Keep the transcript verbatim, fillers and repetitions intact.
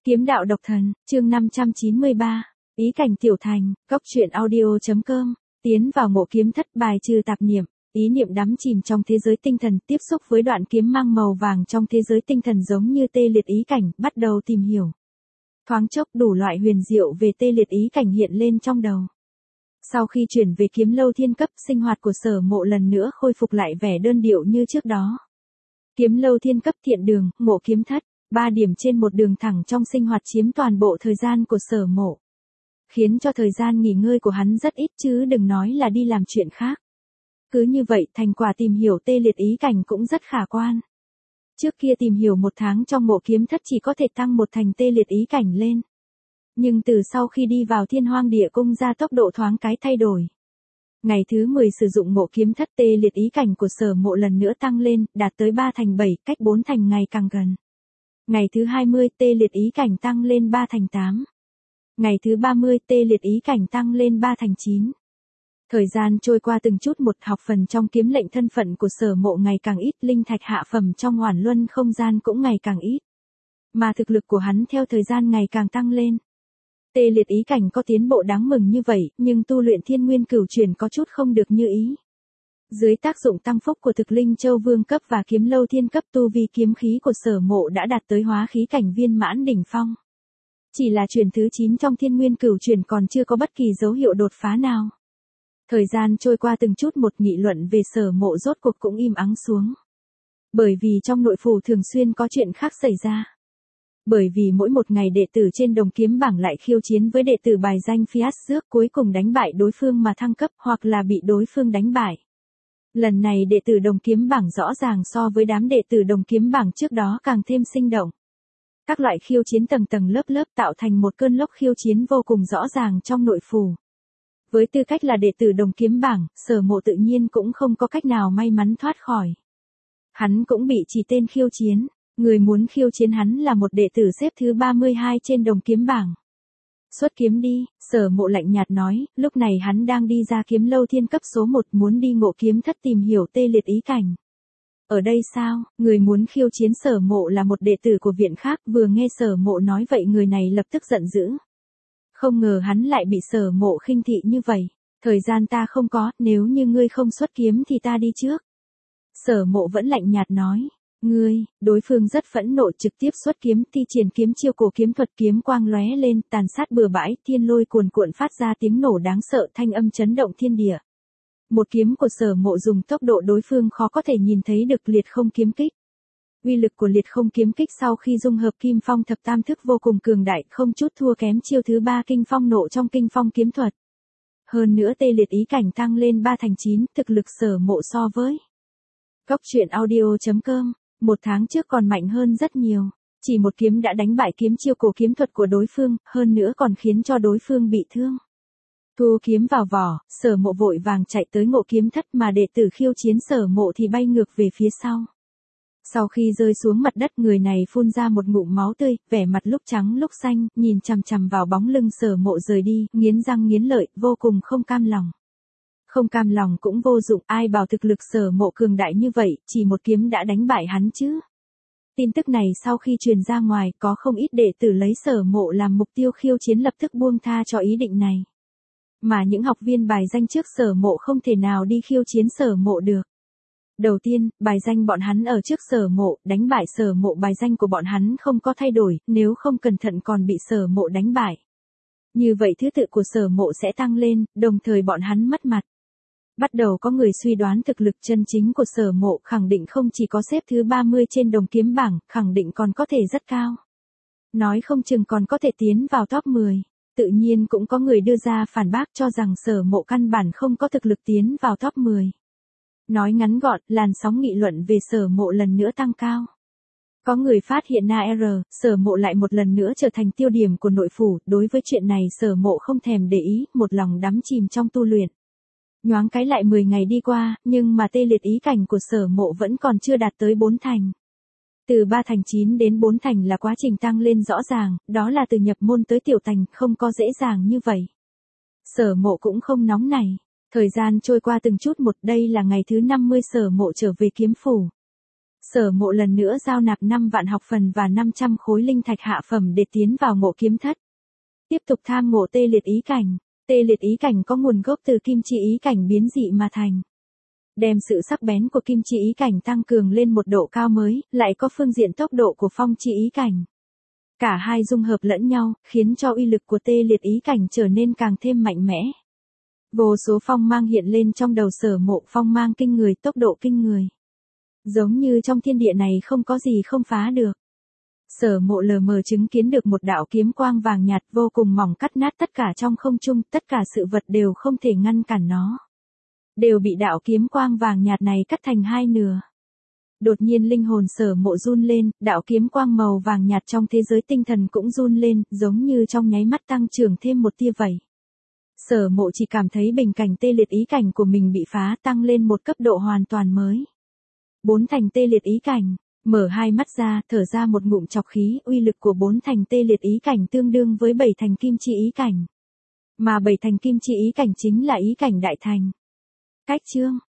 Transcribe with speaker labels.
Speaker 1: Kiếm đạo độc thần, chương năm trăm chín mươi ba, ý cảnh tiểu thành, góc truyện audio.com, tiến vào ngộ kiếm thất bài trừ tạp niệm, ý niệm đắm chìm trong thế giới tinh thần, tiếp xúc với đoạn kiếm mang màu vàng trong thế giới tinh thần giống như tê liệt ý cảnh, bắt đầu tìm hiểu. Thoáng chốc đủ loại huyền diệu về tê liệt ý cảnh hiện lên trong đầu. Sau khi chuyển về kiếm lâu thiên cấp, sinh hoạt của Sở Mộ lần nữa khôi phục lại vẻ đơn điệu như trước đó. Kiếm lâu thiên cấp thiện đường, ngộ kiếm thất, ba điểm trên một đường thẳng trong sinh hoạt chiếm toàn bộ thời gian của Sở Mộ. Khiến cho thời gian nghỉ ngơi của hắn rất ít chứ đừng nói là đi làm chuyện khác. Cứ như vậy thành quả tìm hiểu tê liệt ý cảnh cũng rất khả quan. Trước kia tìm hiểu một tháng trong ngộ kiếm thất chỉ có thể tăng một thành tê liệt ý cảnh lên. Nhưng từ sau khi đi vào thiên hoang địa cung ra tốc độ thoáng cái thay đổi. Ngày thứ mười sử dụng ngộ kiếm thất tê liệt ý cảnh của Sở Mộ lần nữa tăng lên, đạt tới ba thành bảy, cách bốn thành ngày càng gần. Ngày thứ hai mươi tê liệt ý cảnh tăng lên ba thành tám. Ngày thứ ba mươi tê liệt ý cảnh tăng lên ba thành chín. Thời gian trôi qua từng chút một, học phần trong kiếm lệnh thân phận của Sở Mộ ngày càng ít, linh thạch hạ phẩm trong Hoản Luân không gian cũng ngày càng ít. Mà thực lực của hắn theo thời gian ngày càng tăng lên. Tê liệt ý cảnh có tiến bộ đáng mừng như vậy, nhưng tu luyện thiên nguyên cửu chuyển có chút không được như ý. Dưới tác dụng tăng phúc của thực linh châu vương cấp và kiếm lâu thiên cấp, tu vi kiếm khí của Sở Mộ đã đạt tới hóa khí cảnh viên mãn đỉnh phong. Chỉ là chuyển thứ chín trong thiên nguyên cửu chuyển còn chưa có bất kỳ dấu hiệu đột phá nào. Thời gian trôi qua từng chút một, nghị luận về Sở Mộ rốt cuộc cũng im ắng xuống. Bởi vì trong nội phủ thường xuyên có chuyện khác xảy ra. Bởi vì mỗi một ngày đệ tử trên đồng kiếm bảng lại khiêu chiến với đệ tử bài danh Fiat Dước, cuối cùng đánh bại đối phương mà thăng cấp hoặc là bị đối phương đánh bại. Lần này đệ tử đồng kiếm bảng rõ ràng so với đám đệ tử đồng kiếm bảng trước đó càng thêm sinh động. Các loại khiêu chiến tầng tầng lớp lớp tạo thành một cơn lốc khiêu chiến vô cùng rõ ràng trong nội phủ. Với tư cách là đệ tử đồng kiếm bảng, Sở Mộ tự nhiên cũng không có cách nào may mắn thoát khỏi. Hắn cũng bị chỉ tên khiêu chiến. Người muốn khiêu chiến hắn là một đệ tử xếp thứ ba mươi hai trên đồng kiếm bảng. Xuất kiếm đi, Sở Mộ lạnh nhạt nói, lúc này hắn đang đi ra kiếm lâu thiên cấp số một, muốn đi ngộ kiếm thất tìm hiểu tê liệt ý cảnh. Ở đây sao, người muốn khiêu chiến Sở Mộ là một đệ tử của viện khác, vừa nghe Sở Mộ nói vậy người này lập tức giận dữ. Không ngờ hắn lại bị Sở Mộ khinh thị như vậy, thời gian ta không có, nếu như ngươi không xuất kiếm thì ta đi trước. Sở Mộ vẫn lạnh nhạt nói. Ngươi, đối phương rất phẫn nộ, trực tiếp xuất kiếm, thi triển kiếm chiêu cổ kiếm thuật, kiếm quang lóe lên, tàn sát bừa bãi, thiên lôi cuồn cuộn phát ra tiếng nổ đáng sợ, thanh âm chấn động thiên địa. Một kiếm của Sở Mộ dùng tốc độ đối phương khó có thể nhìn thấy được liệt không kiếm kích. Uy lực của liệt không kiếm kích sau khi dung hợp kim phong thập tam thức vô cùng cường đại, không chút thua kém chiêu thứ ba kinh phong nộ trong kinh phong kiếm thuật. Hơn nữa tê liệt ý cảnh tăng lên ba thành chín, thực lực Sở Mộ so với góc truyện audio.com. Một tháng trước còn mạnh hơn rất nhiều, chỉ một kiếm đã đánh bại kiếm chiêu cổ kiếm thuật của đối phương, hơn nữa còn khiến cho đối phương bị thương. Thu kiếm vào vỏ, Sở Mộ vội vàng chạy tới ngộ kiếm thất mà đệ tử khiêu chiến Sở Mộ thì bay ngược về phía sau. Sau khi rơi xuống mặt đất, người này phun ra một ngụm máu tươi, vẻ mặt lúc trắng lúc xanh, nhìn chằm chằm vào bóng lưng Sở Mộ rời đi, nghiến răng nghiến lợi, vô cùng không cam lòng. Không cam lòng cũng vô dụng, ai bảo thực lực Sở Mộ cường đại như vậy, chỉ một kiếm đã đánh bại hắn chứ. Tin tức này sau khi truyền ra ngoài, có không ít đệ tử lấy Sở Mộ làm mục tiêu khiêu chiến lập tức buông tha cho ý định này. Mà những học viên bài danh trước Sở Mộ không thể nào đi khiêu chiến Sở Mộ được. Đầu tiên, bài danh bọn hắn ở trước Sở Mộ, đánh bại Sở Mộ bài danh của bọn hắn không có thay đổi, nếu không cẩn thận còn bị Sở Mộ đánh bại. Như vậy thứ tự của Sở Mộ sẽ tăng lên, đồng thời bọn hắn mất mặt. Bắt đầu có người suy đoán thực lực chân chính của Sở Mộ, khẳng định không chỉ có xếp thứ ba mươi trên đồng kiếm bảng, khẳng định còn có thể rất cao. Nói không chừng còn có thể tiến vào top mười. Tự nhiên cũng có người đưa ra phản bác cho rằng Sở Mộ căn bản không có thực lực tiến vào top mười. Nói ngắn gọn, làn sóng nghị luận về Sở Mộ lần nữa tăng cao. Có người phát hiện a rờ, Sở Mộ lại một lần nữa trở thành tiêu điểm của nội phủ, đối với chuyện này Sở Mộ không thèm để ý, một lòng đắm chìm trong tu luyện. Nhoáng cái lại mười ngày đi qua, nhưng mà tê liệt ý cảnh của Sở Mộ vẫn còn chưa đạt tới bốn thành. Từ ba thành chín đến bốn thành là quá trình tăng lên rõ ràng, đó là từ nhập môn tới tiểu thành, không có dễ dàng như vậy. Sở Mộ cũng không nóng nảy. Thời gian trôi qua từng chút một, đây là ngày thứ năm mươi Sở Mộ trở về kiếm phủ. Sở Mộ lần nữa giao nạp năm vạn học phần và năm trăm khối linh thạch hạ phẩm để tiến vào Ngộ Kiếm Thất. Tiếp tục tham ngộ tê liệt ý cảnh. Tê liệt ý cảnh có nguồn gốc từ kim chi ý cảnh biến dị mà thành. Đem sự sắc bén của kim chi ý cảnh tăng cường lên một độ cao mới, lại có phương diện tốc độ của phong chi ý cảnh. Cả hai dung hợp lẫn nhau, khiến cho uy lực của tê liệt ý cảnh trở nên càng thêm mạnh mẽ. Vô số phong mang hiện lên trong đầu Sở Mộ, phong mang kinh người, tốc độ kinh người. Giống như trong thiên địa này không có gì không phá được. Sở Mộ lờ mờ chứng kiến được một đạo kiếm quang vàng nhạt vô cùng mỏng cắt nát tất cả trong không trung, tất cả sự vật đều không thể ngăn cản nó. Đều bị đạo kiếm quang vàng nhạt này cắt thành hai nửa. Đột nhiên linh hồn Sở Mộ run lên, đạo kiếm quang màu vàng nhạt trong thế giới tinh thần cũng run lên, giống như trong nháy mắt tăng trưởng thêm một tia vậy. Sở Mộ chỉ cảm thấy bình cảnh tê liệt ý cảnh của mình bị phá, tăng lên một cấp độ hoàn toàn mới. Bốn thành tê liệt ý cảnh, mở hai mắt ra, thở ra một ngụm trọc khí, uy lực của bốn thành tê liệt ý cảnh tương đương với bảy thành kim chi ý cảnh. Mà bảy thành kim chi ý cảnh chính là ý cảnh đại thành. Cách chương